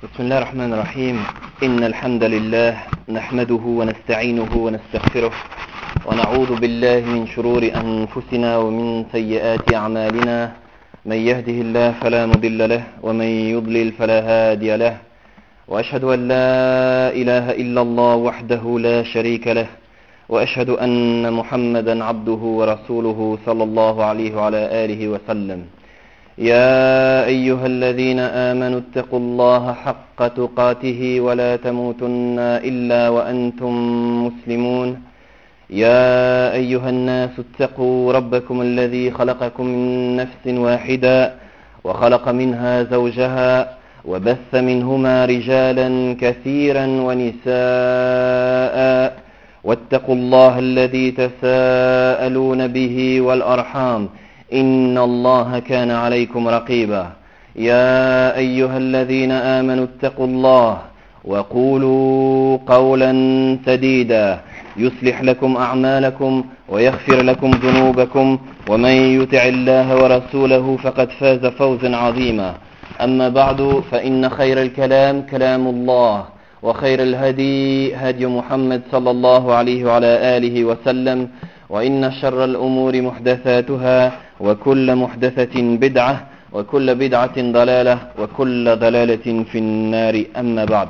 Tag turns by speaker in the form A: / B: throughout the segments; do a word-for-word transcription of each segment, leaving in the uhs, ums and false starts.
A: بسم الله الرحمن الرحيم إن الحمد لله نحمده ونستعينه ونستغفره ونعوذ بالله من شرور أنفسنا ومن سيئات أعمالنا من يهده الله فلا مضل له ومن يضلل فلا هادي له وأشهد أن لا إله إلا الله وحده لا شريك له وأشهد أن محمدا عبده ورسوله صلى الله عليه وعلى آله وسلم يا أيها الذين آمنوا اتقوا الله حق تقاته ولا تموتن إلا وأنتم مسلمون يا أيها الناس اتقوا ربكم الذي خلقكم من نفس واحدة وخلق منها زوجها وبث منهما رجالا كثيرا ونساء واتقوا الله الذي تساءلون به والأرحام إن الله كان عليكم رقيبا يا أيها الذين آمنوا اتقوا الله وقولوا قولا سديدا يصلح لكم أعمالكم ويغفر لكم ذنوبكم ومن يطع الله ورسوله فقد فاز فوزا عظيما أما بعد فإن خير الكلام كلام الله وخير الهدي هدي محمد صلى الله عليه وعلى آله وسلم وإن شر الأمور محدثاتها وكل محدثة بدعة وكل بدعة ضلالة وكل ضلالة في النار أما بعد.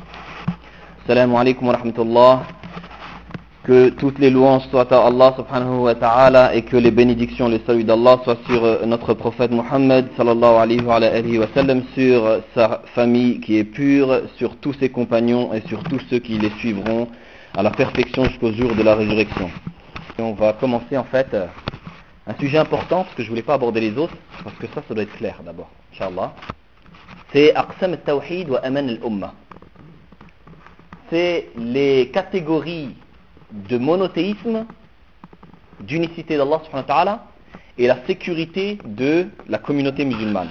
A: Salam alaikum wa rahmatullah. Que toutes les louanges soient à Allah subhanahu wa ta'ala et que les bénédictions, les saluts d'Allah soient sur notre prophète Muhammad sallallahu alayhi wa alayhi wa sallam, sur sa famille qui est pure, sur tous ses compagnons et sur tous ceux qui les suivront à la perfection jusqu'au jour de la résurrection. Et on va commencer en fait un sujet important, parce que je ne voulais pas aborder les autres, parce que ça, ça doit être clair d'abord, Inch'Allah. C'est Aqsam al-Tawhid wa Aman al-Ummah. C'est les catégories de monothéisme, d'unicité d'Allah subhanahu wa ta'ala, et la sécurité de la communauté musulmane.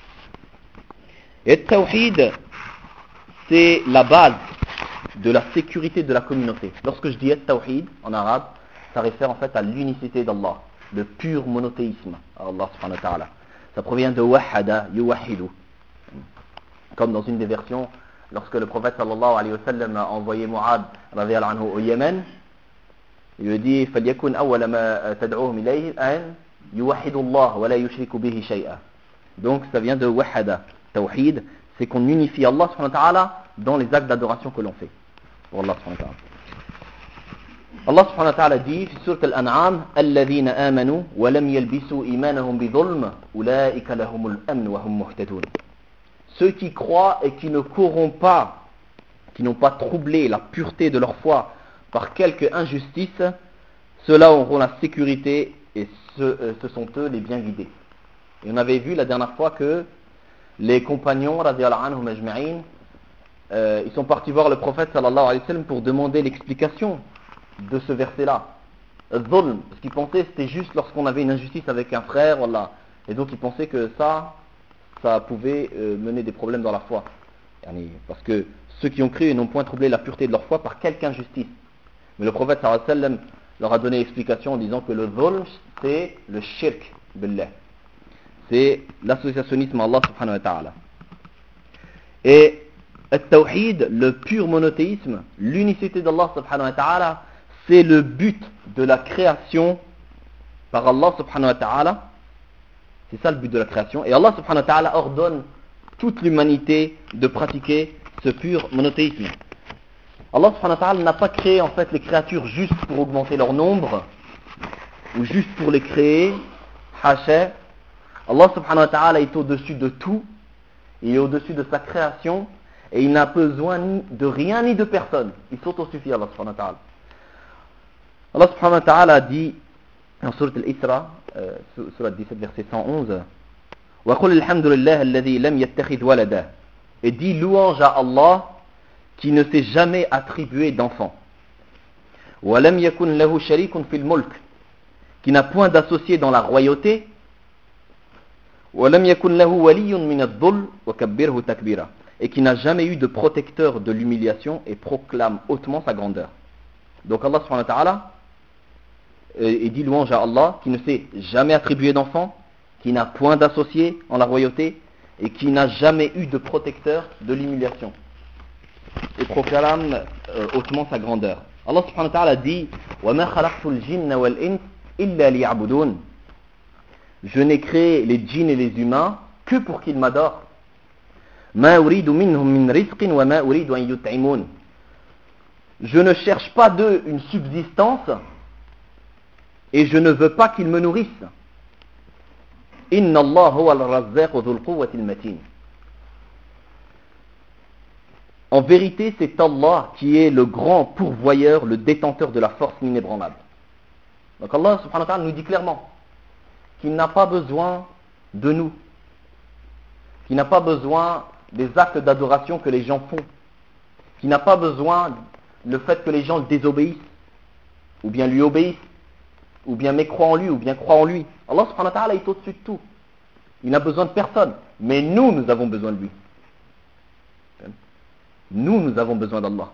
A: Et le Tawhid, c'est la base de la sécurité de la communauté. Lorsque je dis le Tawhid en arabe, ça réfère en fait à l'unicité d'Allah, le pur monothéisme à Allah subhanahu wa ta'ala. Ça provient de wahada, yuwahidu. Comme dans une des versions, lorsque le prophète sallallahu alayhi wa sallam a envoyé Mu'ad radiyallahu anhu au Yémen, il lui dit فَلْيَكُنْ أَوَّلَ مَا تَدْعُوهُمْ إِلَيْهِ أَنْ يُوَحِّدُوا اللَّهَ وَلَا يُشْرِكُوا بِهِ شَيْئًا. Donc ça vient de wahada. Tawhid, c'est qu'on unifie Allah subhanahu wa ta'ala dans les actes d'adoration que l'on fait pour Allah subhanahu wa ta'ala. Allah subhanahu wa ta'ala dit في سورة الأنعام الذين آمنوا ولم يلبسوا إيمانهم بظلم أولئك لهم الأمن وهم مهتدون. Ceux qui croient et qui ne corrompent pas, qui n'ont pas troublé la pureté de leur foi par quelque injustice, ceux-là auront la sécurité et ce, euh, ce sont eux les bien guidés. Et on avait vu la dernière fois que les compagnons radiyallahu anhum ajma'in, euh, ils sont partis voir le prophète sallallahu alayhi wa sallam pour demander l'explication de ce verset-là, Zulm, parce qu'ils pensaient que c'était juste lorsqu'on avait une injustice avec un frère, voilà. Et donc ils pensaient que ça, ça pouvait euh, mener des problèmes dans la foi. Parce que ceux qui ont cru n'ont point troublé la pureté de leur foi par quelque injustice. Mais le prophète sallallahu alayhi wa sallam leur a donné l'explication en disant que le Zulm, c'est le shirk billah. C'est l'associationnisme à Allah subhanahu wa ta'ala. Et le tawhid, le pur monothéisme, l'unicité d'Allah subhanahu wa ta'ala, c'est le but de la création par Allah subhanahu wa ta'ala. C'est ça le but de la création. Et Allah subhanahu wa ta'ala ordonne toute l'humanité de pratiquer ce pur monothéisme. Allah subhanahu wa ta'ala n'a pas créé en fait les créatures juste pour augmenter leur nombre ou juste pour les créer. Hasha. Allah subhanahu wa ta'ala est au-dessus de tout. Il est au-dessus de sa création. Et il n'a besoin ni de rien ni de personne. Il s'autosuffit, Allah subhanahu wa ta'ala. Allah subhanahu wa ta'ala dit dans Surat Al-Isra, euh, Surat dix-sept, verset cent onze, وَقُلِ الْحَمْدُ لِلَّهِ الَّذِي لَمْ يَتَّخِذْ وَلَدًا. Et dit louange à Allah qui ne s'est jamais attribué d'enfant. وَلَمْ يَكُنْ لَهُ شَرِيكٌ فِي الْمُلْكِ. Qui n'a point d'associé dans la royauté. وَلَمْ يَكُنْ لَهُ وَلِيٌّ مِنَ الظُّلِّ وَكَبِّرْهُ تَكْبِيرًا. Et qui n'a jamais eu de protecteur de l'humiliation et proclame hautement sa grandeur. Donc Allah subhanahu wa ta'ala et dit louange à Allah qui ne s'est jamais attribué d'enfant, qui n'a point d'associé en la royauté et qui n'a jamais eu de protecteur de l'humiliation, et proclame euh, hautement sa grandeur. Allah subhanahu wa ta'ala dit وَمَا خَلَقْتُ الْجِنَّ وَالْإِنسَ إِلَّا لِيَعْبُدُونَ. Je n'ai créé les djinns et les humains que pour qu'ils m'adorent. مَا أُرِيدُ مِنْهُمْ مِنْ رِزْقٍ وَمَا أُرِيدُ أَنْ يُطْعِمُونَ. Je ne cherche pas d'eux une subsistance et je ne veux pas qu'ils me nourrissent. إِنَّ اللَّهَ هُوَ الرَّزَّاقُ ذُو الْقُوَّةِ الْمَتِينِ. En vérité, c'est Allah qui est le grand pourvoyeur, le détenteur de la force inébranlable. Donc Allah subhanahu wa ta'ala nous dit clairement qu'il n'a pas besoin de nous, qu'il n'a pas besoin des actes d'adoration que les gens font, qu'il n'a pas besoin le fait que les gens le désobéissent, ou bien lui obéissent, ou bien mécroient en lui, ou bien croient en lui. Allah subhanahu wa ta'ala est au-dessus de tout. Il n'a besoin de personne, mais nous, nous avons besoin de lui. Nous, nous avons besoin d'Allah.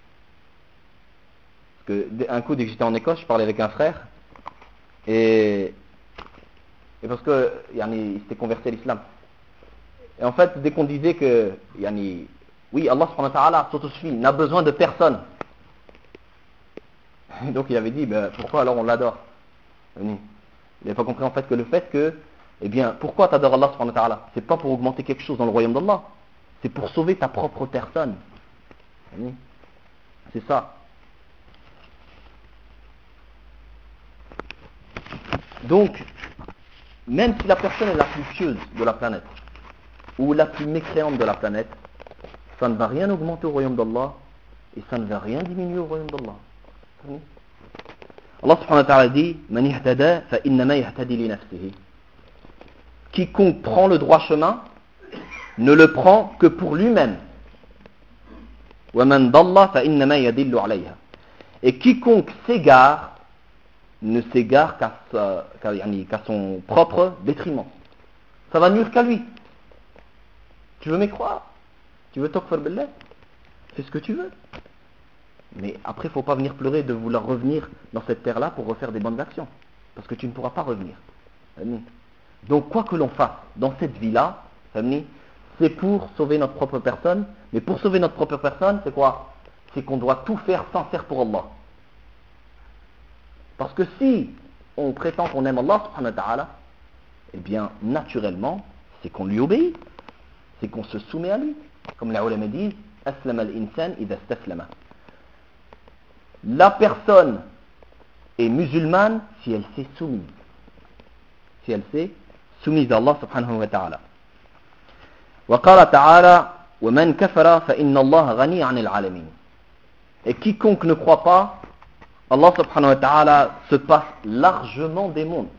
A: Parce que un coup, dès que j'étais en Écosse, je parlais avec un frère, et, et parce que yani, il s'était converti à l'islam. Et en fait, dès qu'on disait que, yani, oui, Allah subhanahu wa ta'ala s'autosuffit, n'a besoin de personne. Donc il avait dit, ben, pourquoi alors on l'adore? Il n'avait pas compris en fait que le fait que, eh bien, pourquoi tu adores Allah subhanahu wa ta'ala? C'est pas pour augmenter quelque chose dans le royaume d'Allah, c'est pour sauver ta propre personne. C'est ça. Donc, même si la personne est la plus pieuse de la planète, ou la plus mécréante de la planète, ça ne va rien augmenter au royaume d'Allah, et ça ne va rien diminuer au royaume d'Allah. Allah subhanahu wa ta'ala dit Man ihtada fa innama yahtadi li nafsihi. Quiconque prend le droit chemin ne le prend que pour lui-même. Wa man dalla fa innama yadillu alayha. Et quiconque s'égare ne s'égare qu'à, sa, qu'à, qu'à son propre détriment. Ça va nuire qu'à lui. Tu veux m'y croire? Tu veux takfir billah? Fais ce que tu veux. Mais après, il ne faut pas venir pleurer de vouloir revenir dans cette terre-là pour refaire des bonnes actions. Parce que tu ne pourras pas revenir. Donc, quoi que l'on fasse dans cette vie-là, c'est pour sauver notre propre personne. Mais pour sauver notre propre personne, c'est quoi? C'est qu'on doit tout faire sincère pour Allah. Parce que si on prétend qu'on aime Allah, subhanahu wa ta'ala, eh bien, naturellement, c'est qu'on lui obéit. C'est qu'on se soumet à lui. Comme les ulama disent, Aslama al-insan idha staslama. La personne est musulmane si elle s'est soumise. Si elle s'est soumise à Allah subhanahu wa ta'ala. Wa qala ta'ala wa man kafara fa inna Allah ghani 'anil 'alamin. Et quiconque ne croit pas, Allah subhanahu wa ta'ala se passe largement des mondes.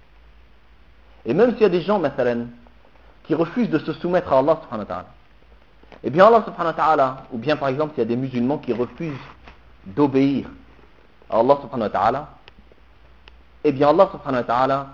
A: Et même s'il y a des gens, mathalan, qui refusent de se soumettre à Allah subhanahu wa ta'ala, eh bien Allah subhanahu wa ta'ala, ou bien par exemple s'il y a des musulmans qui refusent d'obéir à Allah subhanahu wa ta'ala, eh bien Allah subhanahu wa ta'ala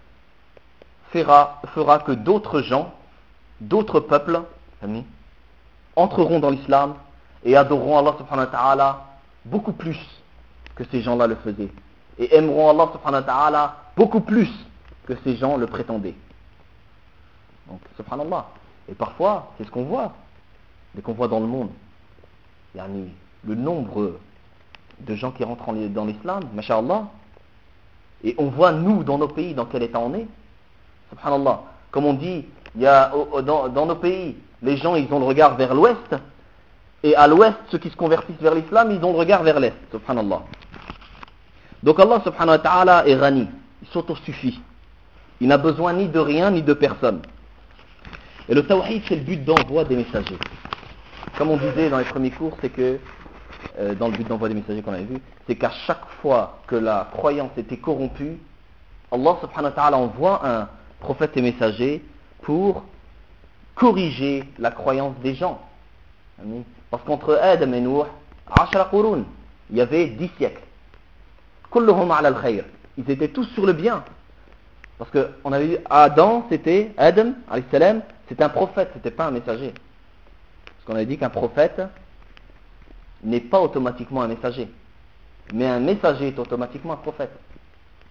A: fera, fera que d'autres gens, d'autres peuples, amis, entreront dans l'islam et adoreront Allah subhanahu wa ta'ala beaucoup plus que ces gens-là le faisaient. Et aimeront Allah subhanahu wa ta'ala beaucoup plus que ces gens le prétendaient. Donc, subhanallah. Et parfois, c'est ce qu'on voit, dès qu'on voit dans le monde. Yani, le nombre de gens qui rentrent dans l'islam, masha'Allah, et on voit nous dans nos pays dans quel état on est. Subhanallah. Comme on dit, il y a, dans, dans nos pays, les gens ils ont le regard vers l'ouest, et à l'ouest, ceux qui se convertissent vers l'islam, ils ont le regard vers l'est. Subhanallah. Donc Allah subhanahu wa ta'ala est Ghani, il s'autosuffit. Il n'a besoin ni de rien ni de personne. Et le tawhid, c'est le but d'envoi des messagers. Comme on disait dans les premiers cours, c'est que, euh, dans le but d'envoi des messagers qu'on avait vu, c'est qu'à chaque fois que la croyance était corrompue, Allah subhanahu wa ta'ala envoie un prophète et messager pour corriger la croyance des gens. Parce qu'entre Adam et Nuh, ashra qurun, il y avait dix siècles. Kulluhum ala al-khayr. Ils étaient tous sur le bien. Parce qu'on avait vu Adam, c'était Adam, alayhi salam, c'était un prophète, c'était pas un messager. Parce qu'on avait dit qu'un prophète n'est pas automatiquement un messager. Mais un messager est automatiquement un prophète.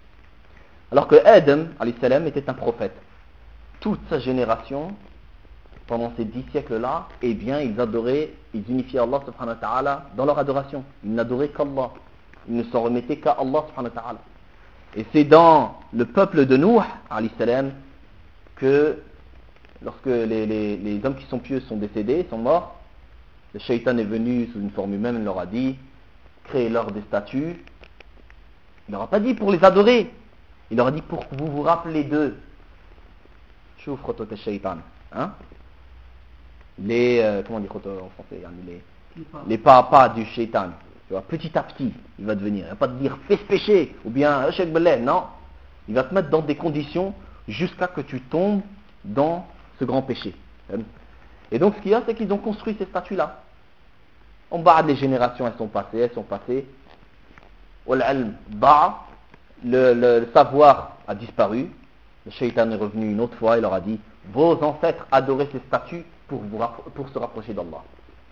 A: Alors que Adam, alayhi salam, était un prophète. Toute sa génération pendant ces dix siècles-là, eh bien, ils adoraient, ils unifiaient Allah subhanahu wa ta'ala dans leur adoration. Ils n'adoraient qu'Allah. Ils ne s'en remettaient qu'à Allah subhanahu wa ta'ala. Et c'est dans le peuple de Nuh, alayhi salam, que lorsque les, les, les hommes qui sont pieux sont décédés, sont morts, le shaitan est venu sous une forme humaine, il leur a dit, créez-leur des statues. Il leur a pas dit pour les adorer, il leur a dit pour que vous vous rappelez d'eux. Chouf khotot al-shaitan, hein? Les, euh, comment on dit khotot en français, hein, les, les pas à pas du shaitan. Tu vois, petit à petit, il va devenir. Il va pas te dire fais ce péché ou bien Cheikh Belay, non. Il va te mettre dans des conditions jusqu'à que tu tombes dans ce grand péché. Et donc ce qu'il y a, c'est qu'ils ont construit ces statues-là. En bas, les générations, elles sont passées, elles sont passées. Le, le, le savoir a disparu. Le shaitan est revenu une autre fois et leur a dit vos ancêtres adoraient ces statues pour, vous, pour se rapprocher d'Allah.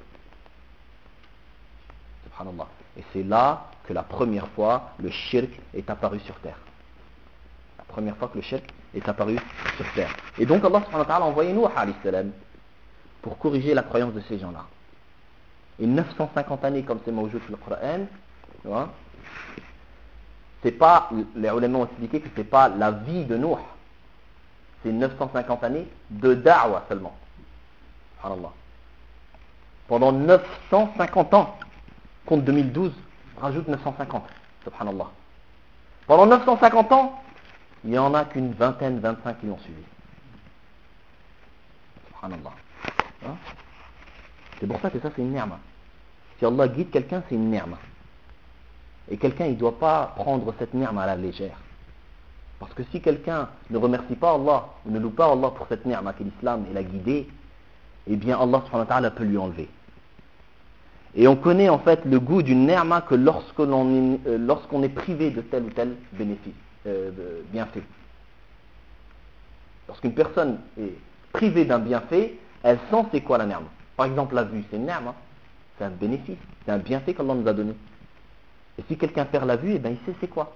A: Subhanallah. Et c'est là que la première fois le shirk est apparu sur terre. La première fois que le shirk est apparu sur terre. Et donc Allah subhanahu wa ta'ala a envoyé Nuh alayhi salam pour corriger la croyance de ces gens-là. Et neuf cent cinquante années, comme c'est mawjoud sur le Coran, tu vois, c'est pas, les ulémas ont expliqué que c'est pas la vie de Nuh, c'est neuf cent cinquante années de da'wa seulement. Subhanallah. Pendant neuf cent cinquante ans, compte deux mille douze, rajoute neuf cent cinquante. Subhanallah. Pendant neuf cent cinquante ans, il n'y en a qu'une vingtaine, vingt-cinq qui l'ont suivi. Subhanallah. Hein? C'est pour ça que ça c'est une ni'ma. Si Allah guide quelqu'un, c'est une ni'ma. Et quelqu'un, il ne doit pas prendre cette ni'ma à la légère. Parce que si quelqu'un ne remercie pas Allah, ou ne loue pas Allah pour cette ni'ma que l'islam et l'a guidé, eh bien Allah subhanahu wa ta'ala peut lui enlever. Et on connaît en fait le goût d'une ni'ma que lorsque l'on est, euh, lorsqu'on est privé de tel ou tel bénéfice, euh, bienfait. Lorsqu'une personne est privée d'un bienfait, elle sent c'est quoi la ni'ma. Par exemple la vue, c'est une ni'ma, c'est un bénéfice, c'est un bienfait qu'Allah nous a donné. Et si quelqu'un perd la vue, eh bien il sait c'est quoi.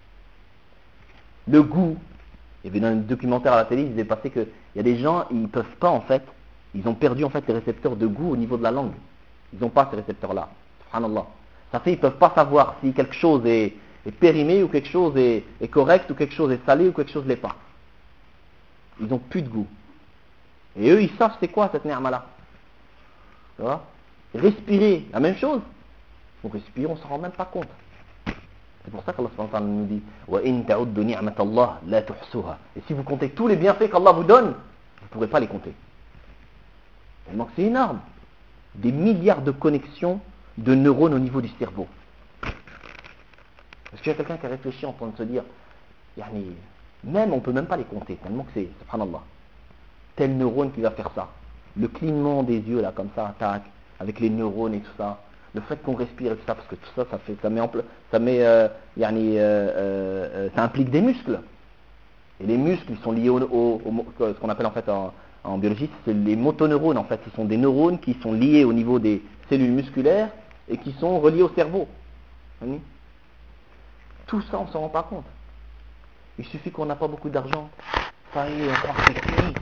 A: Le goût, et bien dans le documentaire à la télé, il disait passé qu'il y a des gens, ils ne peuvent pas en fait, ils ont perdu en fait les récepteurs de goût au niveau de la langue. Ils n'ont pas ces récepteurs-là. Subhanallah. Ça fait qu'ils ne peuvent pas savoir si quelque chose est, est périmé ou quelque chose est, est correct ou quelque chose est salé ou quelque chose ne l'est pas. Ils n'ont plus de goût. Et eux, ils savent c'est quoi cette ni'ma-là. Tu vois? Respirer, la même chose. On respire, on ne s'en rend même pas compte. C'est pour ça qu'Allah subhanahu wa ta'ala nous dit wa in ta'uddu ni'matallah la tuhsuha. Et si vous comptez tous les bienfaits qu'Allah vous donne, vous ne pourrez pas les compter. Tellement que c'est énorme. Des milliards de connexions de neurones au niveau du cerveau. Est-ce qu'il y a quelqu'un qui a réfléchi en train de se dire yani, même on ne peut même pas les compter, tellement que c'est, subhanallah, tel neurone qui va faire ça. Le clignement des yeux là comme ça, tac, avec les neurones et tout ça. Le fait qu'on respire et tout ça, parce que tout ça, ça fait, ça met en pla- ça met, euh, yani, euh, euh, ça implique des muscles. Et les muscles, ils sont liés au, au, au ce qu'on appelle en fait en, en biologie, c'est les motoneurones en fait. Ce sont des neurones qui sont liés au niveau des cellules musculaires et qui sont reliés au cerveau. Oui. Tout ça, on ne s'en rend pas compte. Il suffit qu'on n'a pas beaucoup d'argent. Ça y est, on croit que c'est fini.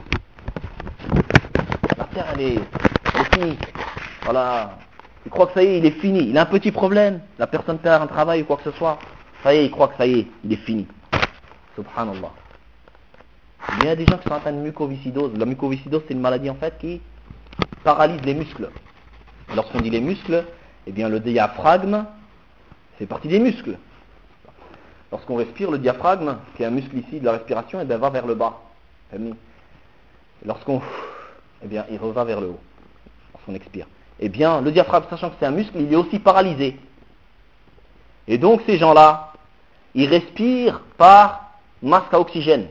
A: La terre, elle est, elle est finie. Voilà. Il croit que ça y est, il est fini. Il a un petit problème. La personne perd un travail ou quoi que ce soit. Ça y est, il croit que ça y est, il est fini. Subhanallah. Il y a des gens qui sont atteints de mucoviscidose. La mucoviscidose, c'est une maladie en fait qui paralyse les muscles. Et lorsqu'on dit les muscles, eh bien le diaphragme fait partie des muscles. Lorsqu'on respire, le diaphragme, qui est un muscle ici de la respiration, eh bien, va vers le bas. Et lorsqu'on, eh bien, il reva vers le haut. Lorsqu'on expire. Eh bien, le diaphragme, sachant que c'est un muscle, il est aussi paralysé. Et donc ces gens-là, ils respirent par masque à oxygène.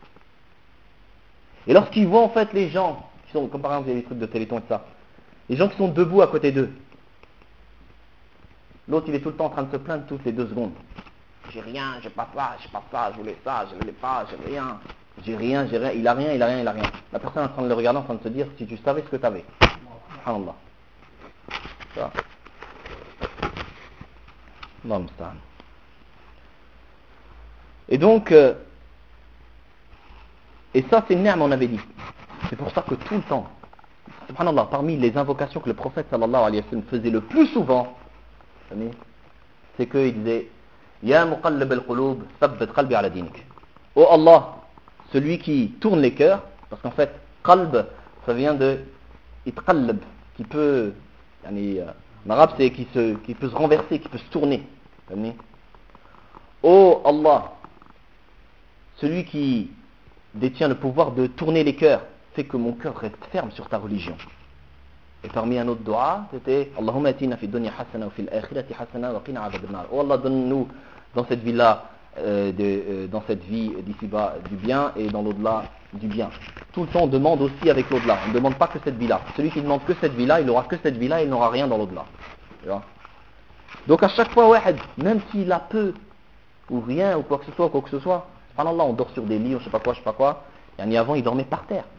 A: Et lorsqu'ils voient en fait les gens, qui sont, comme par exemple il y a des trucs de téléthon et tout ça, les gens qui sont debout à côté d'eux, l'autre il est tout le temps en train de se plaindre toutes les deux secondes. J'ai rien, j'ai pas ça, j'ai pas ça, je voulais ça, je voulais pas, j'ai rien, j'ai rien, j'ai rien, il a rien, il a rien, il a rien. La personne est en train de le regarder, en train de se dire, si tu savais ce que tu avais. Subhanallah. Ça. Non, ça. Et donc, euh, et ça c'est une ni'ma, on avait dit. C'est pour ça que tout le temps, subhanallah, parmi les invocations que le prophète sallallahu alayhi wa sallam faisait le plus souvent, c'est qu'il disait Ya muqallib al-qulub, thabbat qalbi ala dinik. Oh Allah, celui qui tourne les cœurs, parce qu'en fait, qalb, ça vient de itqallab, qui peut, yani, en arabe, c'est qui, se, qui peut se renverser, qui peut se tourner. Oh Allah, celui qui détient le pouvoir de tourner les cœurs, fait que mon cœur reste ferme sur ta religion. Et parmi un autre dua, c'était Allahumma atina fi dunya hasana wa fil akhirati hasana wa qina adhab an-nar. Oh Allah, donne-nous dans cette vie-là, euh, de, euh, dans cette vie d'ici-bas du bien et dans l'au-delà du bien. Tout le temps on demande aussi avec l'au-delà. On ne demande pas que cette vie-là. Celui qui demande que cette vie-là, il n'aura que cette vie-là et il n'aura rien dans l'au-delà. Tu vois? Donc à chaque fois, ouais, même s'il a peu ou rien ou quoi que ce soit, quoi que ce soit, subhanallah, on dort sur des lits, on ne sait pas quoi, je sais pas quoi. Et avant, il dormait par terre.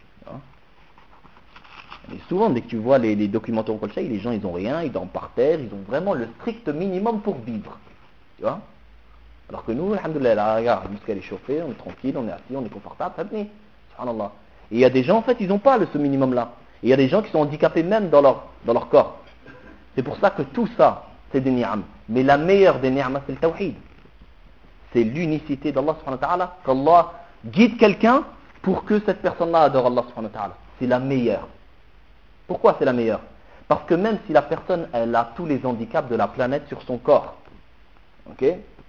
A: Et souvent, dès que tu vois les, les documentaires comme ça, les gens, ils ont rien, ils dorment par terre, ils ont vraiment le strict minimum pour vivre. Tu vois? Alors que nous, alhamdoulilah, regarde, la mosquée elle est chauffée, on est tranquille, on est assis, on est confortable, subhanallah. Et il y a des gens, en fait, ils n'ont pas le, ce minimum-là. Et il y a des gens qui sont handicapés même dans leur, dans leur corps. C'est pour ça que tout ça, c'est des ni'am. Mais la meilleure des ni'am, c'est le tawhid. C'est l'unicité d'Allah subhanahu wa ta'ala, qu'Allah guide quelqu'un pour que cette personne-là adore Allah subhanahu wa ta'ala. C'est la meilleure. Pourquoi c'est la meilleure? Parce que même si la personne, elle a tous les handicaps de la planète sur son corps, ok?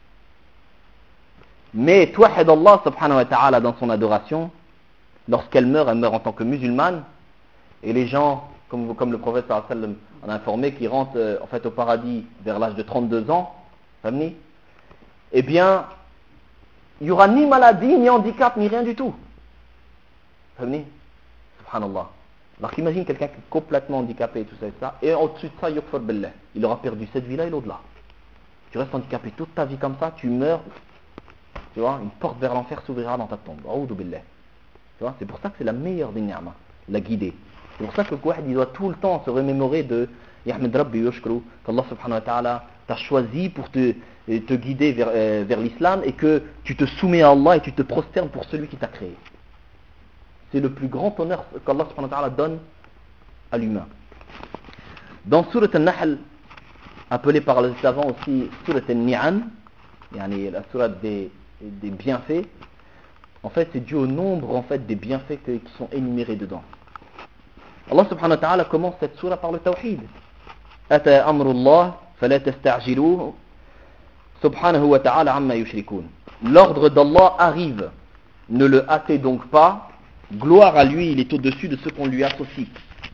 A: Mais touahid Allah subhanahu wa ta'ala dans son adoration, lorsqu'elle meurt, elle meurt en tant que musulmane, et les gens, comme, comme le prophète sallallahu alayhi wa sallam en a informé, qui rentrent euh, en fait au paradis vers l'âge de trente-deux ans, famille, eh bien, il n'y aura ni maladie, ni handicap, ni rien du tout. Famille, subhanallah. Alors qu'imagine quelqu'un qui est complètement handicapé et tout ça et ça, et au-dessus de ça, yukfar billah, il aura perdu cette vie-là et l'au-delà. Tu restes handicapé toute ta vie comme ça, tu meurs, tu vois, une porte vers l'enfer s'ouvrira dans ta tombe. A'udhu billah. Tu vois, c'est pour ça que c'est la meilleure des ni'mas, la guidée. C'est pour ça que le Kouahid, il doit tout le temps se remémorer de Yahmed Rabbi Yoshkru, qu'Allah subhanahu wa ta'ala t'a choisi pour te, te guider vers, euh, vers l'islam et que tu te soumets à Allah et tu te prosternes pour celui qui t'a créé. C'est le plus grand honneur qu'Allah subhanahu wa ta'ala donne à l'humain. Dans Surat al-Nahl, appelée par les savants aussi Surat al-Ni'am, yani la Surat des, des bienfaits, en fait c'est dû au nombre en fait des bienfaits que, qui sont énumérés dedans. Allah subhanahu wa ta'ala commence cette surah par le tawhid. Ata amrullah fala tasta'jiluhu subhanahu wa ta'ala amma yushrikun. L'ordre d'Allah arrive, ne le hâtez donc pas. Gloire à lui, il est au-dessus de ce qu'on lui associe.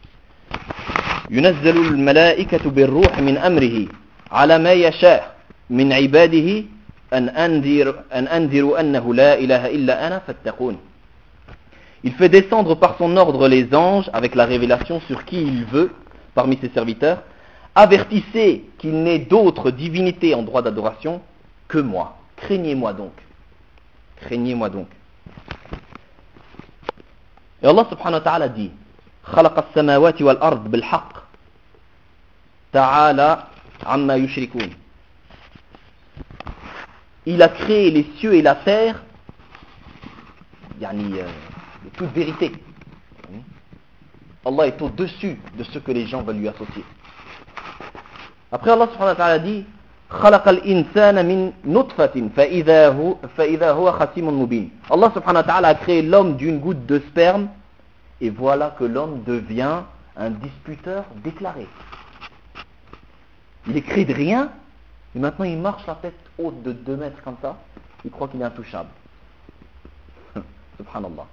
A: ينزل الملائكة بالروح من أمره على ما يشاء من عباده أن أنذر أن أنذروا أنه لا إله إلا أنا فاتقون. Il fait descendre par son ordre les anges avec la révélation sur qui il veut parmi ses serviteurs. Avertissez qu'il n'est d'autre divinité en droit d'adoration que moi. Craignez-moi donc. Craignez-moi donc. Et Allah subhanahu wa ta'ala dit خلق السماوات والأرض بالحق تعالى عما يشركون. Il a créé les cieux et la terre yani, euh, de toute vérité. Allah est au-dessus de ce que les gens veulent lui associer. Après Allah subhanahu wa ta'ala dit خلق الإنسان من نطفة فإذا هو فإذا هو خصيم مبين. Allah subhanahu wa ta'ala a créé l'homme d'une goutte de sperme et voilà que l'homme devient un disputeur déclaré. Il est créé de rien et maintenant il marche la tête haute de deux mètres comme ça. Il croit qu'il est intouchable. Subhanallah.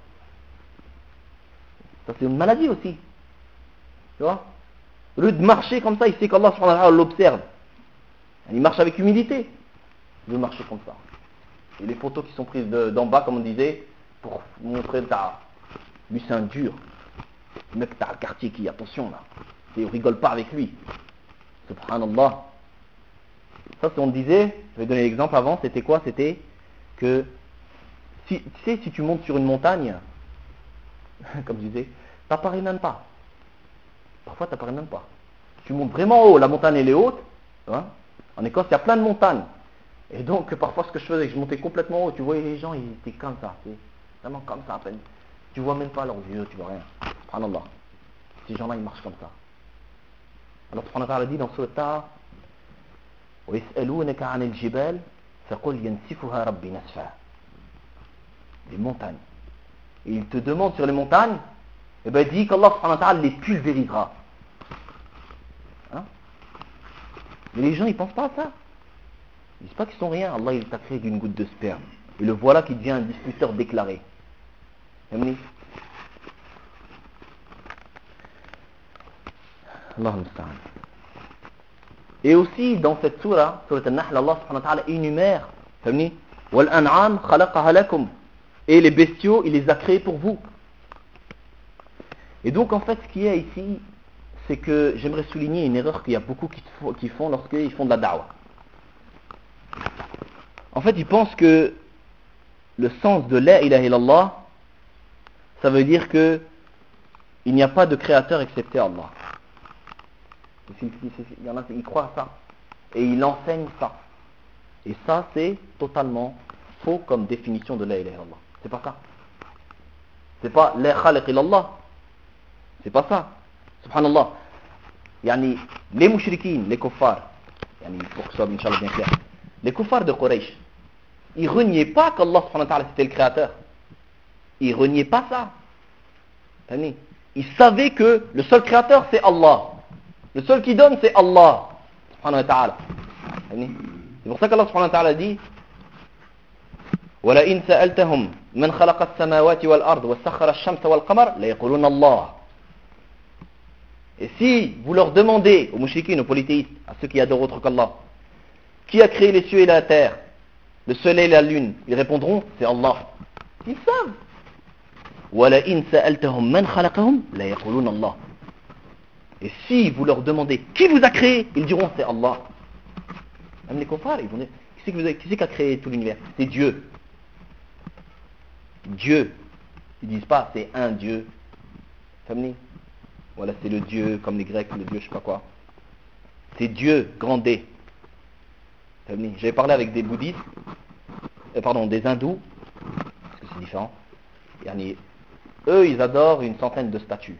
A: Ça c'est une maladie aussi. Tu vois? Au lieu de marcher comme ça, il sait qu'Allah subhanahu wa ta'ala l'observe. Il marche avec humilité. Il veut marcher comme ça. Et les photos qui sont prises de, d'en bas, comme on disait, pour montrer ta... Lui c'est un dur. Le mec t'as un quartier qui, attention là. Et on rigole pas avec lui. Subhanallah. Ça c'est on disait, je vais donner l'exemple avant, c'était quoi? C'était que, si, tu sais, si tu montes sur une montagne, comme je disais, t'apparais même pas. Parfois t'apparais même pas. Tu montes vraiment haut, la montagne elle est haute. Hein? En Écosse, il y a plein de montagnes. Et donc, parfois, ce que je faisais, je montais complètement haut. Tu voyais les gens, ils étaient comme ça. Vraiment comme ça, à peine. Tu vois même pas leurs yeux, tu vois rien. Subhanallah. ces gens-là, ils marchent comme ça. Alors, subhanahu wa ta'ala dit dans Surah Taha, وَيَسْأَلُونَكَ عَنِ الْجِبَالِ فَقُلْ يَنْسِفُهَا رَبِّي نَسْفًا. Les montagnes. Et il te demande sur les montagnes, et ben dit qu'Allah subhanahu wa ta'ala les pulvérisera. Hein? Mais les gens, ils pensent pas à ça. Ils disent pas qu'ils sont rien. Allah, il t'a créé d'une goutte de sperme. Et le voilà qui devient un disputeur déclaré. Amen. Allah musta'an. Et aussi dans cette surah, surah An-Nahl, Allah subhanahu wa ta'ala énumère, amen, wal an'am khalaqaha lakum. Et les bestiaux, il les a créés pour vous. Et donc en fait, ce qu'il y a ici, c'est que j'aimerais souligner une erreur qu'il y a beaucoup qui, qui font lorsqu'ils font de la da'wah. En fait, ils pensent que le sens de la ilaha illallah, ça veut dire que il n'y a pas de créateur excepté Allah. Il y en a, ils croient à ça. Et ils enseignent ça. Et ça, c'est totalement faux comme définition de la ilaha illallah. C'est pas ça. C'est pas la khaliq illallah. C'est pas ça. Subhanallah. Yani, les mouchriquines, les kuffars, yani, pour que ce soit Inch'Allah bien clair, les kuffars de Quraysh, ils reniaient pas qu'Allah subhanahu wa ta'ala c'était le créateur. Ils reniaient pas ça. Ils savaient que le seul créateur c'est Allah. Le seul qui donne c'est Allah subhanahu wa ta'ala. C'est pour ça qu'Allah subhanahu wa ta'ala dit وَلَئِنْ سَأَلْتَهُمْ مَنْ خَلَقَ السَّمَاوَاتِ وَالْأَرْضِ وَسَخَّرَ الشَّمْسَ وَالْقَمَرَ لَيَقُولُونَ اللَّهُ. Et si vous leur demandez, aux mouchriquines, aux polythéistes, à ceux qui adorent autre qu'Allah, qui a créé les cieux et la terre, le soleil et la lune, ils répondront, c'est Allah. Ils savent. وَلَئِنْ سَأَلْتَهُمْ مَنْ خَلَقَهُمْ لَيَقُولُونَ اللَّهُ. Et si vous leur demandez, qui vous a créé, ils diront, c'est Allah. Même les kuffars, ils vont dire, qui c'est, que vous avez, qui c'est qui a créé tout l'univers? C'est Dieu. Dieu. Ils disent pas, c'est un Dieu. Famille. Voilà, c'est le Dieu, comme les Grecs, le Dieu, je sais pas quoi. C'est Dieu, grand D. J'avais parlé avec des bouddhistes, euh, pardon, des hindous, parce que c'est différent. Yani, eux, ils adorent une centaine de statues.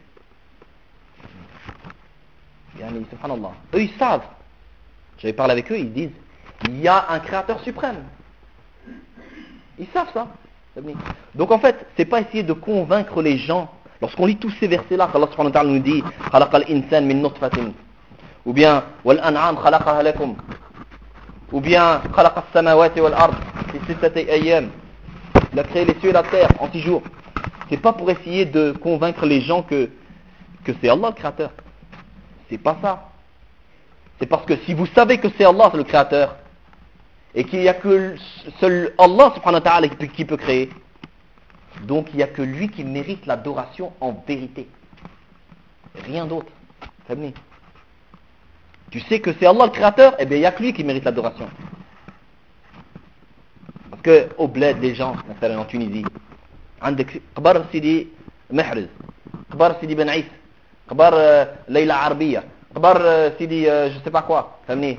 A: Yani, subhanallah. Eux, ils savent. J'avais parlé avec eux, ils disent, il y a un créateur suprême. Ils savent ça. Donc en fait, c'est pas essayer de convaincre les gens. Lorsqu'on lit tous ces versets-là, qu'Allah subhanahu wa ta'ala nous dit, khalaqal insan min nutfatin, ou bien, wal an'am khalaqaha lakum, ou bien, khalaqa as-samawati wal ard, fi sittati ayyam, il a créé les cieux et la terre en six jours. C'est pas pour essayer de convaincre les gens que, que c'est Allah le créateur. C'est pas ça. C'est parce que si vous savez que c'est Allah le créateur, et qu'il n'y a que seul Allah subhanahu wa ta'ala qui, qui peut créer, donc il n'y a que lui qui mérite l'adoration en vérité. Rien d'autre. Tu sais que c'est Allah le créateur, et bien il n'y a que lui qui mérite l'adoration. Parce que au bled, les gens, en Tunisie, عندك قبر سيدي محرز, قبر سيدي بن عيسى, قبر ليلى عربية, قبر سيدي je sais pas quoi, فهمني,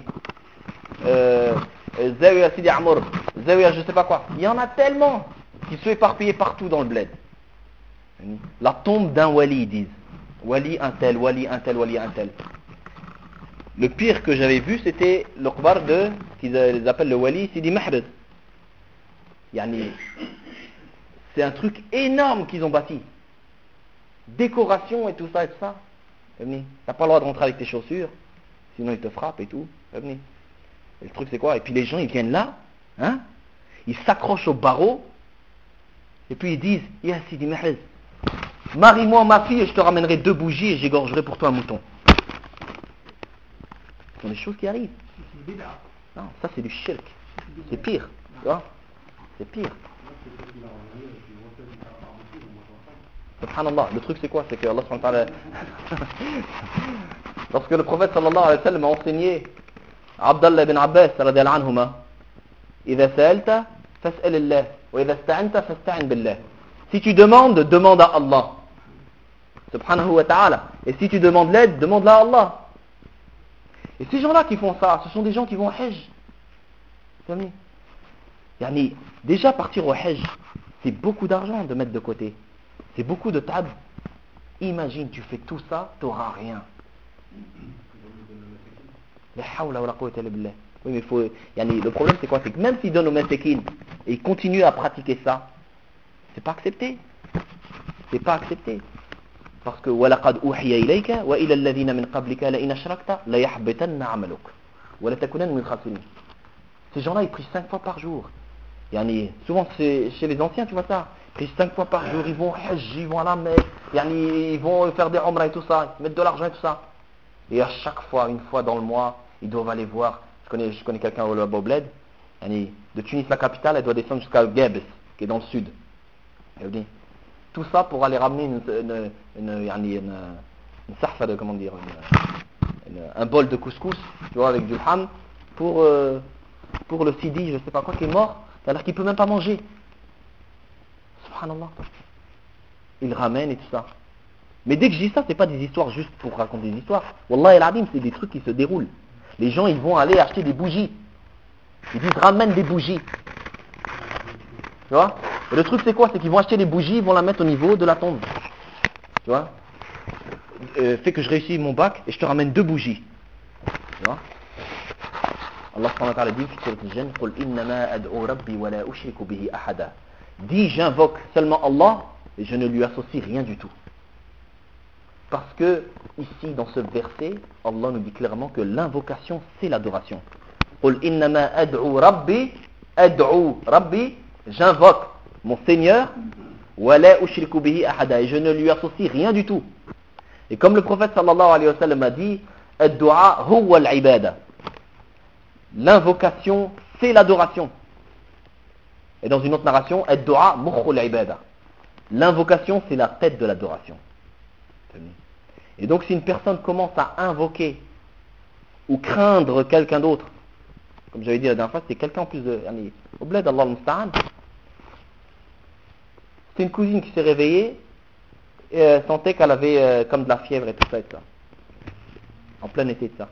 A: زاوية سيدي عمر, زاوية je sais pas quoi. Il y en a tellement qui sont éparpillés partout dans le bled. La tombe d'un wali, ils disent. Wali un tel, wali un tel, wali un tel. Le pire que j'avais vu, c'était le qbar de, qu'ils appellent le wali, Sidi Mahrez. Yani, c'est un truc énorme qu'ils ont bâti. Décoration et tout ça et tout ça. T'as pas le droit de rentrer avec tes chaussures, sinon ils te frappent et tout. Et le truc c'est quoi? Et puis les gens ils viennent là, hein, ils s'accrochent au barreau, et puis ils disent, Ya Sidi Mahrez, marie-moi ma fille et je te ramènerai deux bougies et j'égorgerai pour toi un mouton. Ce sont des choses qui arrivent. Non, ça c'est du shirk. C'est pire. Tu vois? C'est pire. Subhanallah. Le truc c'est quoi? C'est que Allah subhanahu wa ta'ala lorsque le prophète sallallahu alayhi wa sallam a enseigné Abdallah ibn Abbas radiyallahu anhuma, إذا سألت فاسأل الله وإذا استعنت فاستعن بالله. Si tu demandes, demande à Allah subhanahu wa ta'ala. Et si tu demandes l'aide, demande-la à Allah. Et ces gens-là qui font ça, ce sont des gens qui vont au Hajj. Yani, déjà partir au Hajj, c'est beaucoup d'argent de mettre de côté. C'est beaucoup de tab. Imagine, tu fais tout ça, tu n'auras rien. La hawla wa la quwwata illa billah. Oui, mais faut, yani, le problème c'est quoi? C'est que même s'il donne au masakin et il continue à pratiquer ça, c'est pas accepté. C'est pas accepté. Parce que وَلَقَدْ أُوحِيَ إِلَيْكَ وَإِلَى الَّذِينَ مِنْ قَبْلِكَ لَإِنْ أَشْرَكْتَ لَيَحْبِطَنَّ عَمَلُكَ وَلَتَكُونَنَّ مِنَ الْخَاسِرِينَ. Ces gens-là, ils prient cinq fois par jour. Yani, souvent, c'est chez les anciens, tu vois ça. Ils prient cinq fois par jour, ils vont au hajj, ils vont à la Mecque, yani, ils vont faire des umrah et tout ça, ils mettent de l'argent et tout ça. Et à chaque fois, une fois dans le mois, ils doivent aller voir. Je connais, je connais quelqu'un au Bobled, yani, de Tunis, la capitale, elle doit descendre jusqu'à Gebes, qui est dans le sud. Elle tout ça pour aller ramener une, une, une, une, une, une sarfa de, comment dire, une, une, un bol de couscous, tu vois, avec du ham, pour, euh, pour le sidi, je sais pas quoi, qui est mort, alors qu'il peut même pas manger. Subhanallah. Il ramène et tout ça. Mais dès que je dis ça, c'est pas des histoires juste pour raconter des histoires. Wallah el-Adim, c'est des trucs qui se déroulent. Les gens, ils vont aller acheter des bougies. Ils disent, ramène des bougies. Tu vois? Et le truc c'est quoi? C'est qu'ils vont acheter les bougies, ils vont la mettre au niveau de la tombe. Tu vois? euh, Fais que je réussis mon bac et je te ramène deux bougies. Tu vois? Allah subhanahu wa ta'ala dit sur le Jinn, قُلْ إِنَّمَا أَدْعُو رَبِّي وَلَا أُشْرِكُ بِهِ أَحَدًا. Dis, j'invoque seulement Allah et je ne lui associe rien du tout. Parce que ici dans ce verset, Allah nous dit clairement que l'invocation c'est l'adoration. قُلْ إِنَّمَا أَدْعُو رَبِّي أَدْعُو رَبِّي, j'invoque mon Seigneur, وَلَا أُشْرِكُ بِهِ أَحَدًا, et je ne lui associe rien du tout. Et comme le prophète sallallahu alayhi wa sallam a dit, الدعاء هو العبادة. L'invocation c'est l'adoration. Et dans une autre narration, الدعاء مخ العبادة. L'invocation c'est la tête de l'adoration. Et donc si une personne commence à invoquer ou craindre quelqu'un d'autre, comme j'avais dit la dernière fois, c'est quelqu'un en plus de... Au bled, Allah al-Musta'an, c'est une cousine qui s'est réveillée et elle sentait qu'elle avait euh, comme de la fièvre et tout ça et tout ça. En plein été de ça.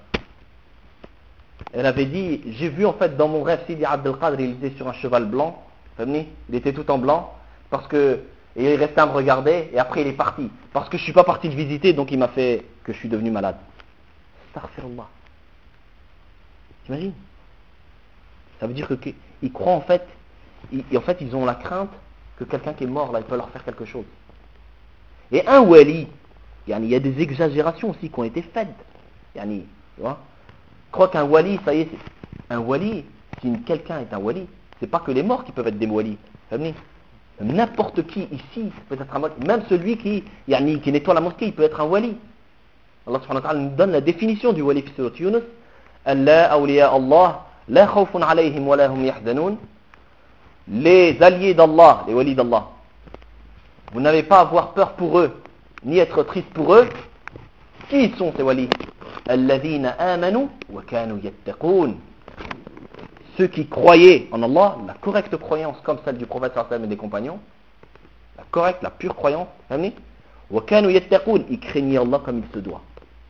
A: Elle avait dit, j'ai vu en fait dans mon rêve Sidi Abdel Qadir, il était sur un cheval blanc, il était tout en blanc, parce que, et il restait à me regarder, et après il est parti. Parce que je ne suis pas parti le visiter, donc il m'a fait que je suis devenu malade. Astaghfirullah. T'imagines? Ça veut dire qu'ils croient en fait, ils, en fait ils ont la crainte que quelqu'un qui est mort là, il peut leur faire quelque chose. Et un wali, il y a des exagérations aussi qui ont été faites. Yani, tu vois, crois qu'un wali, ça y est, c'est... un wali, si quelqu'un est un wali, c'est pas que les morts qui peuvent être des walis. N'importe qui ici peut être un wali. Même celui qui, yani, qui nettoie la mosquée, il peut être un wali. Allah subhanahu wa ta'ala nous donne la définition du wali fi surat Yunus. Allah awliya Allah la khawfun alayhim wa la hum yahzanun. Les alliés d'Allah, les walis d'Allah, vous n'avez pas à avoir peur pour eux, ni être triste pour eux. Qui sont ces walis? Alladhina amanu wa kanu yattaqun. Ceux qui croyaient en Allah, la correcte croyance comme celle du prophète sallallahu alayhi wa sallam et des compagnons, la correcte, la pure croyance, wa kanu yattaqun, ils craignaient Allah comme il se doit.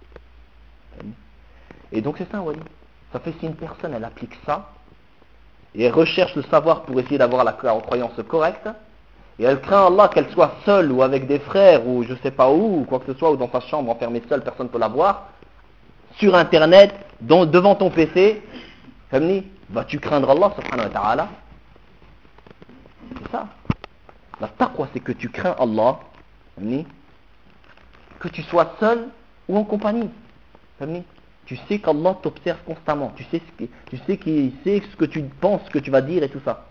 A: Et donc c'est ça un wali. Ça fait si une personne elle applique ça et elle recherche le savoir pour essayer d'avoir la croyance correcte, et elle craint Allah, qu'elle soit seule ou avec des frères ou je sais pas où, ou quoi que ce soit, ou dans sa chambre enfermée seule, personne ne peut la voir, sur internet, dans, devant ton P C, vas-tu craindre Allah subhanahu wa ta'ala? C'est ça. La taqwa, c'est que tu crains Allah, que tu sois seul ou en compagnie. Tu sais qu'Allah t'observe constamment, tu sais, ce que, tu sais qu'il sait ce que tu penses, ce que tu vas dire et tout ça.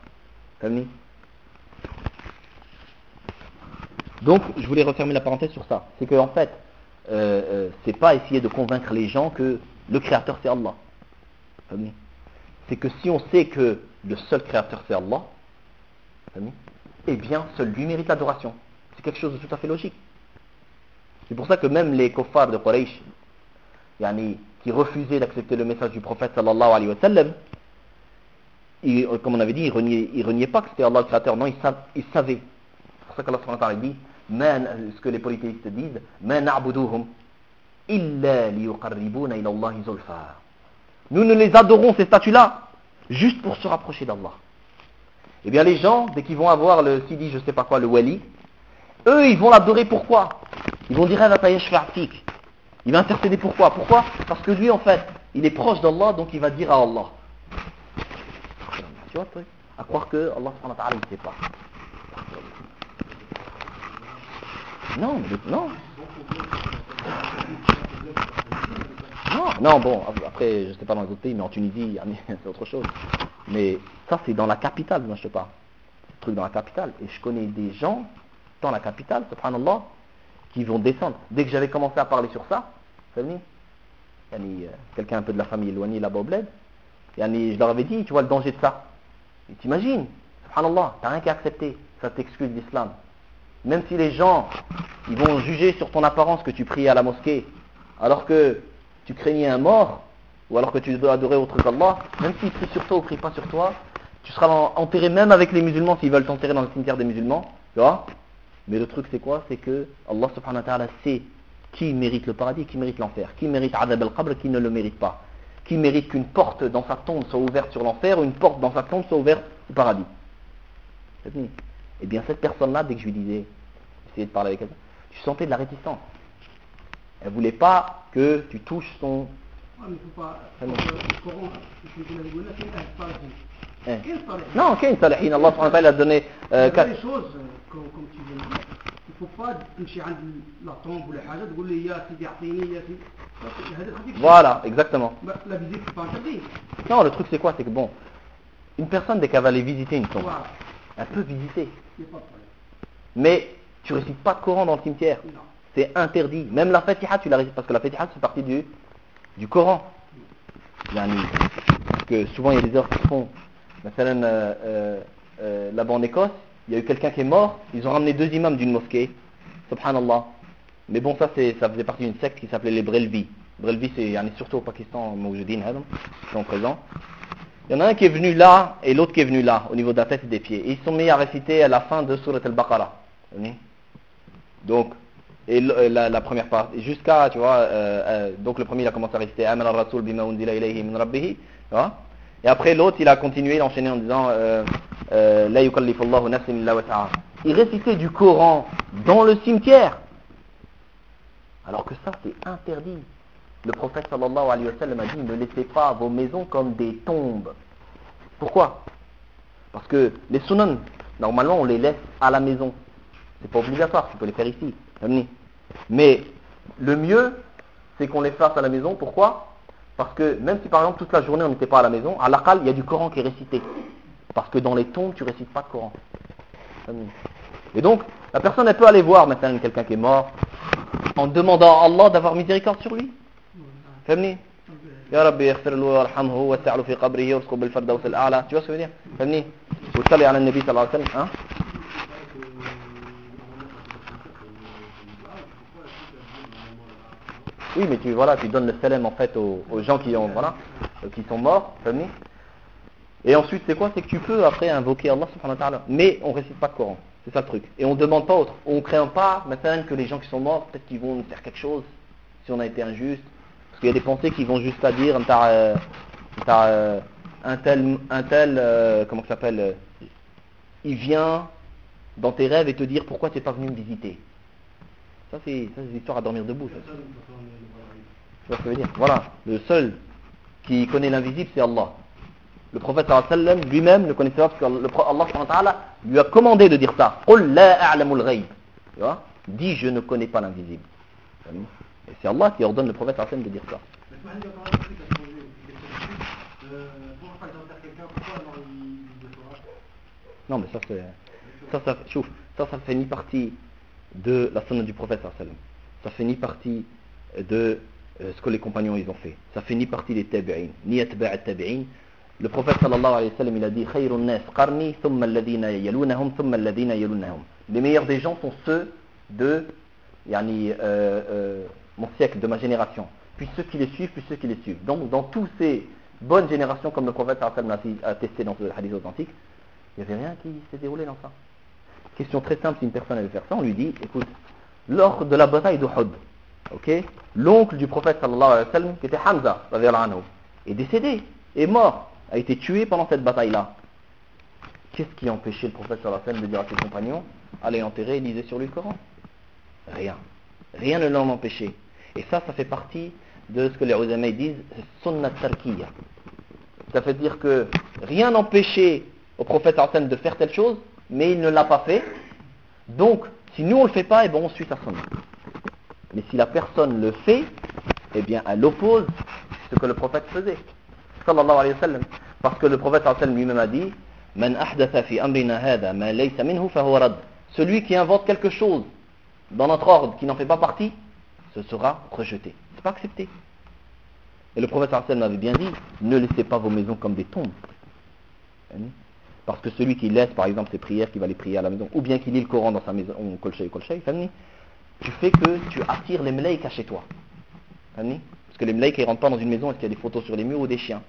A: Donc, je voulais refermer la parenthèse sur ça. C'est que en fait, euh, euh, c'est pas essayer de convaincre les gens que le créateur c'est Allah. C'est que si on sait que le seul créateur c'est Allah, eh bien, seul lui mérite l'adoration. C'est quelque chose de tout à fait logique. C'est pour ça que même les kuffars de Quraysh, yani, qui refusaient d'accepter le message du prophète sallallahu alayhi wa sallam, ils, comme on avait dit, ils reniaient, ils reniaient pas que c'était Allah le créateur. Non, ils, sa- ils savaient. C'est pour ça qu'Allah subhanahu wa ta'ala dit, ce que les polythéistes disent, ma na'buduhum illa liyuqarribuna ila Allahi zulfa. Nous ne les adorons, ces statues-là, juste pour se rapprocher d'Allah. Eh bien les gens, dès qu'ils vont avoir le sidi, je sais pas quoi, le wali, eux ils vont l'adorer pourquoi? Ils vont dire, il va intercéder pourquoi Pourquoi Parce que lui, en fait, il est proche d'Allah, donc il va dire à Allah. Tu vois le truc? À croire que Allah subhanahu wa ta'ala, il ne sait pas. Non, mais non. Non, non, bon, après, je ne sais pas dans les autres pays, mais en Tunisie, c'est autre chose. Mais ça, c'est dans la capitale, moi je te parle. C'est un truc dans la capitale. Et je connais des gens dans la capitale, subhanallah, qui vont descendre. Dès que j'avais commencé à parler sur ça, quelqu'un un peu de la famille éloignée là-bas au bled, je leur avais dit, tu vois le danger de ça. Et t'imagines, subhanallah, t'as rien qu'à accepter, ça t'excuse d'islam. Même si les gens, ils vont juger sur ton apparence que tu priais à la mosquée, alors que tu craignais un mort, ou alors que tu dois adorer autre qu'Allah, même s'ils prient sur toi ou prient pas sur toi, tu seras enterré même avec les musulmans s'ils veulent t'enterrer dans le cimetière des musulmans, tu vois. Mais le truc c'est quoi? C'est que Allah subhanahu wa ta'ala sait qui mérite le paradis et qui mérite l'enfer, qui mérite adab al-qabr et qui ne le mérite pas, qui mérite qu'une porte dans sa tombe soit ouverte sur l'enfer ou une porte dans sa tombe soit ouverte au paradis. C'est fini. Et bien cette personne-là, dès que je lui disais, essayez de parler avec elle, tu sentais de la réticence. Elle voulait pas que tu touches son... Non, qu'est-ce que Allah subhanahu wa ta'ala a donné...
B: Euh, quatre choses, comme, comme tu viens de dire, il ne faut pas toucher à la tombe ou les hajas, dire il y a Sidi Atini, il y a Sidi...
A: Voilà, exactement.
B: La visite, c'est pas interdit.
A: Non, le truc c'est quoi? C'est que bon, une personne, dès qu'elle va aller visiter une tombe,
B: Voilà.
A: elle peut visiter.
B: Il n'y a pas de problème.
A: Mais tu récites pas de Coran dans le cimetière.
B: Non.
A: C'est interdit. Même la Fatiha, tu la récites, parce que la Fatiha, c'est partie du, du Coran. Yani, parce que souvent, il y a des heures qui se font. مثلا, euh, euh, euh, là-bas en Écosse, il y a eu quelqu'un qui est mort, ils ont ramené deux imams d'une mosquée. Subhanallah. Mais bon, ça, c'est, ça faisait partie d'une secte qui s'appelait les Brelvi. Brelvi, c'est yani, surtout au Pakistan, Mawjoudin, qui sont présents. Il y en a un qui est venu là, et l'autre qui est venu là, au niveau de la tête et des pieds. Et ils sont mis à réciter à la fin de Surat al-Baqarah. Donc, et la, la première partie, jusqu'à, tu vois, euh, euh, donc le premier il a commencé à réciter Amana al-Rasul bima unzila ilayhi min rabbihi, tu vois. Et après l'autre il a continué, il a enchaîné en disant La yukallifullahu nafsin illa wus'aha. Il récitait du Coran dans le cimetière, alors que ça c'est interdit. Le prophète sallallahu alayhi wa sallam a dit ne laissez pas vos maisons comme des tombes. Pourquoi? Parce que les sunan, normalement on les laisse à la maison. C'est pas obligatoire, tu peux les faire ici. Mais le mieux, c'est qu'on les fasse à la maison. Pourquoi? Parce que même si par exemple toute la journée on n'était pas à la maison, à l'aqal, il y a du Coran qui est récité. Parce que dans les tombes, tu récites pas de Coran. Et donc, la personne, elle peut aller voir maintenant quelqu'un qui est mort, en demandant à Allah d'avoir miséricorde sur lui. Famni? Ya Rabbi, yaghfir lahu warhamhu wa ta'alu fi qabrihi wa bil firdaus al-a'la. Tu vois ce que je veux dire? Famni? Wa salli ala nabi sallallahu alayhi wa sallam. Hein? Oui, mais tu, voilà, tu donnes le salam en fait aux, aux gens qui, ont, voilà, qui sont morts, famille. Et ensuite, c'est quoi? C'est que tu peux après invoquer Allah subhanahu wa ta'ala. Mais on ne récite pas de Coran. C'est ça le truc. Et on ne demande pas autre. On ne craint pas, maintenant, que les gens qui sont morts, peut-être qu'ils vont nous faire quelque chose si on a été injuste. Parce qu'il y a des pensées qui vont juste à dire, t'as, euh, t'as, euh, un tel, un tel euh, comment ça s'appelle euh, il vient dans tes rêves et te dire pourquoi tu n'es pas venu me visiter. Ça, c'est, ça, c'est des histoires à dormir debout. Ça. Tu vois ce que je veux dire? Voilà. Le seul qui connaît l'invisible, c'est Allah. Le prophète sallallahu alayhi wa sallam lui-même ne connaissait pas parce que Allah subhanahu wa ta'ala lui a commandé de dire ça. Qul la a'lamul ghayb. Tu vois? Dis je ne connais pas l'invisible. Et c'est Allah qui ordonne le prophète sallallahu alayhi wa sallam de dire ça. Non mais ça c'est ça ça chouf, ça ça fait ni partie de la sunna du prophète sallallahu alayhi wa sallam. Ça fait ni partie de euh, ce que les compagnons ils ont fait. Ça fait ni partie des tabi'in, ni atba' at-tabi'in. Le prophète sallallahu alayhi wa sallam il a dit khayrun nas qarni thumma alladhina yalunhum thumma alladhina yalunhum. Les meilleurs des gens sont ceux de yani, euh, euh, mon siècle, de ma génération. Puis ceux qui les suivent, puis ceux qui les suivent. Donc dans tous ces bonnes générations comme le prophète sallallahu alayhi wa sallam a attesté dans ce hadith authentique, il n'y avait rien qui s'est déroulé dans ça. Question très simple, si une personne allait faire ça, on lui dit, écoute, lors de la bataille d'Uhud, ok, l'oncle du prophète sallallahu alayhi wa sallam, qui était Hamza, anhu, est décédé, est mort, a été tué pendant cette bataille-là. Qu'est-ce qui empêchait le prophète sallallahu alayhi wa sallam de dire à ses compagnons, allez l'enterrer et lisez sur lui le Coran? Rien. Rien ne l'en empêchait. Et ça, ça fait partie de ce que les ulama disent, sunnat tarkiya. Ça veut dire que rien n'empêchait au prophète de faire telle chose, mais il ne l'a pas fait. Donc, si nous on le fait pas, eh bien on suit sa sunna. Mais si la personne le fait, eh bien elle oppose ce que le prophète faisait. Sallallahu alayhi wa sallam. Parce que le prophète lui-même a dit, Man ahdatha fi amrina hada ma laysa minhu fahuwa rad. Celui qui invente quelque chose dans notre ordre qui n'en fait pas partie, ce sera rejeté. C'est pas accepté. Et le prophète sallallahu avait bien dit, ne laissez pas vos maisons comme des tombes. Parce que celui qui laisse par exemple ses prières, qui va les prier à la maison, ou bien qui lit le Coran dans sa maison, ou kolshay kolshay, tu fais que tu attires les mlaïkas chez toi. Parce que les mlaïkas ils rentrent pas dans une maison, est-ce qu'il y a des photos sur les murs ou des chiens.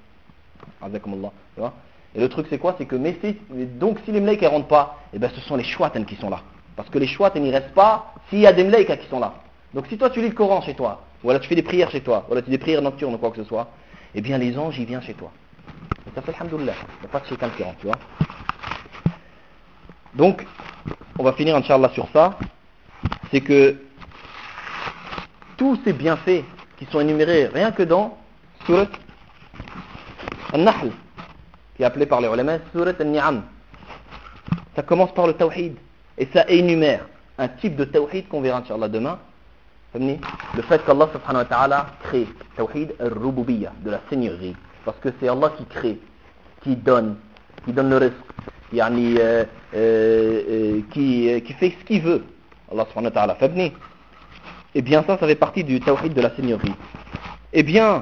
A: Et le truc c'est quoi? C'est que mais si, donc si les mlaïkas ne rentrent pas, eh ben, ce sont les chouaten qui sont là. Parce que les chouaten n'y restent pas s'il y a des mlaïkas qui sont là. Donc si toi tu lis le Coran chez toi, ou alors tu fais des prières chez toi, ou alors tu fais des prières nocturnes ou quoi que ce soit, eh bien les anges ils viennent chez toi. Et ça fait alhamdoulilah, il n'y a pas de shaitan qui rentre, tu vois. Donc, on va finir Inch'Allah sur ça, c'est que tous ces bienfaits qui sont énumérés rien que dans Surat Al-Nahl, qui est appelé par les ulama Surat Al-Ni'am, ça commence par le tawhid, et ça énumère un type de tawhid qu'on verra Inch'Allah demain, le fait qu'Allah subhanahu wa ta'ala crée tawhid al-rububiyya, de la seigneurie, parce que c'est Allah qui crée, qui donne, qui donne le rizq, yani, euh, euh, euh, qui, euh, qui fait ce qu'il veut, Allah subhanahu wa ta'ala, fabni. Et bien ça, ça fait partie du tawhid de la seigneurie. Et bien,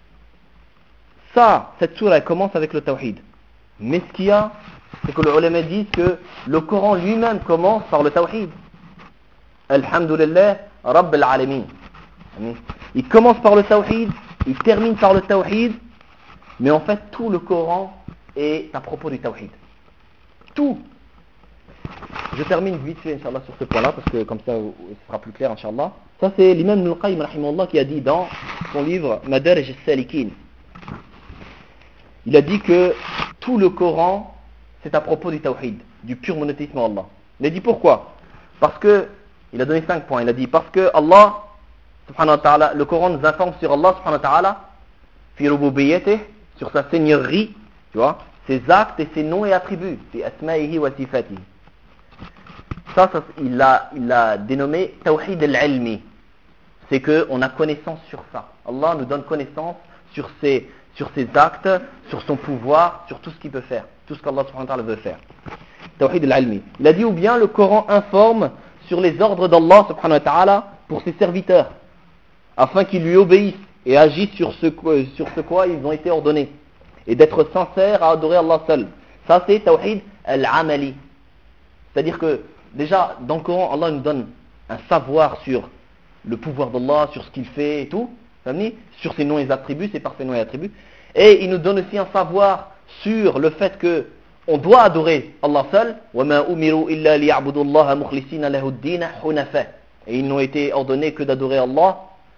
A: ça, cette sourate, elle commence avec le tawhid. Mais ce qu'il y a, c'est que les ulama disent que le Coran lui-même commence par le tawhid. Alhamdulillah, Rabb al-Alamin. Il commence par le tawhid, il termine par le tawhid, mais en fait tout le Coran est à propos du tawhid. Tout. Je termine vite fait Inch'Allah sur ce point-là, parce que comme ça ce sera plus clair Inch'Allah. Ça c'est l'imam Ibn al-Qayyim rahimahullah qui a dit dans son livre Madarij al-Salikin. Il a dit que tout le Coran c'est à propos du tawhid, du pur monothéisme à Allah. Il a dit pourquoi? Parce que, il a donné cinq points, il a dit parce que Allah subhanahu wa ta'ala, le Coran nous informe sur Allah subhanahu wa ta'ala, fi rububiyyatih, sur sa seigneurie, tu vois, ses actes et ses noms et attributs, fi asma'ihi wa sifatihi. Ça, ça il l'a il l'a dénommé tawhid al-ilmi. C'est qu'on a connaissance sur ça. Allah nous donne connaissance sur ses, sur ses actes, sur son pouvoir, sur tout ce qu'il peut faire, tout ce qu'Allah subhanahu wa ta'ala veut faire. Tawhid al-ilmi. Il a dit ou bien le Coran informe sur les ordres d'Allah subhanahu wa ta'ala pour ses serviteurs, afin qu'ils lui obéissent et agissent sur ce, sur ce quoi ils ont été ordonnés, et d'être sincères à adorer Allah seul. Ça c'est tawhid al-amali. C'est-à-dire que déjà dans le Coran, Allah nous donne un savoir sur le pouvoir d'Allah, sur ce qu'il fait et tout, sur ses noms et attributs, ses parfaits noms et attributs, et il nous donne aussi un savoir sur le fait que on doit adorer Allah seul, وَمَا أُمِرُوا إِلَّا لِيَعْبُدُوا اللَّهَ مُخْلِصِينَ لَهُ الدِّينَ حُنَفَاءَ. Et ils n'ont été ordonnés que d'adorer Allah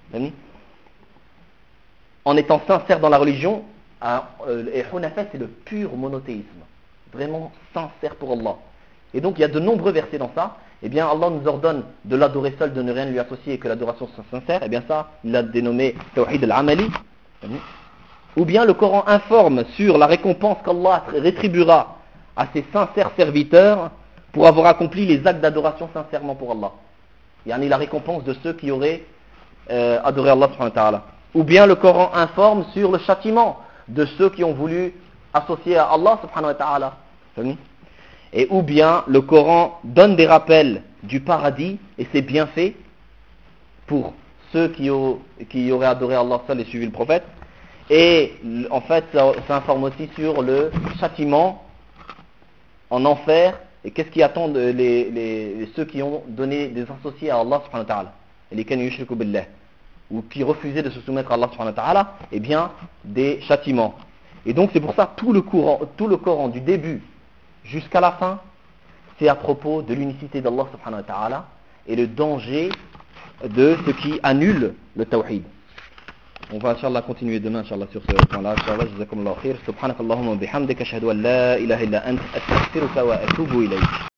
A: en étant sincères dans la religion. Et hunafa, c'est le pur monothéisme, vraiment sincère pour Allah. Et donc il y a de nombreux versets dans ça. Eh bien Allah nous ordonne de l'adorer seul, de ne rien lui associer et que l'adoration soit sincère. Et bien ça, il l'a dénommé Tawhid al-Amali. Ou bien le Coran informe sur la récompense qu'Allah rétribuera à ses sincères serviteurs pour avoir accompli les actes d'adoration sincèrement pour Allah. Yani la récompense de ceux qui auraient euh, adoré Allah subhanahu wa ta'ala. Ou bien le Coran informe sur le châtiment de ceux qui ont voulu associer à Allah subhanahu wa ta'ala. Et ou bien le Coran donne des rappels du paradis et ses bienfaits pour ceux qui, ont, qui auraient adoré Allah seul et suivi le prophète. Et en fait ça, ça informe aussi sur le châtiment en enfer et qu'est-ce qui attend les, les, les, ceux qui ont donné des associés à Allah subhanahu wa ta'ala, et les kan yushriku billah, ou qui refusaient de se soumettre à Allah subhanahu wa ta'ala, et bien des châtiments. Et donc c'est pour ça tout le Coran, tout le Coran du début jusqu'à la fin, c'est à propos de l'unicité d'Allah subhanahu wa ta'ala et le danger de ce qui annule le tawhid. On va Inch'Allah continuer demain Inch'Allah sur ce point-là. Inch'Allah, jazakumullahu khair. Subhanakallahumma bihamdika ashhadu an la ilaha illa anta astaghfiruka wa atubu ilayk.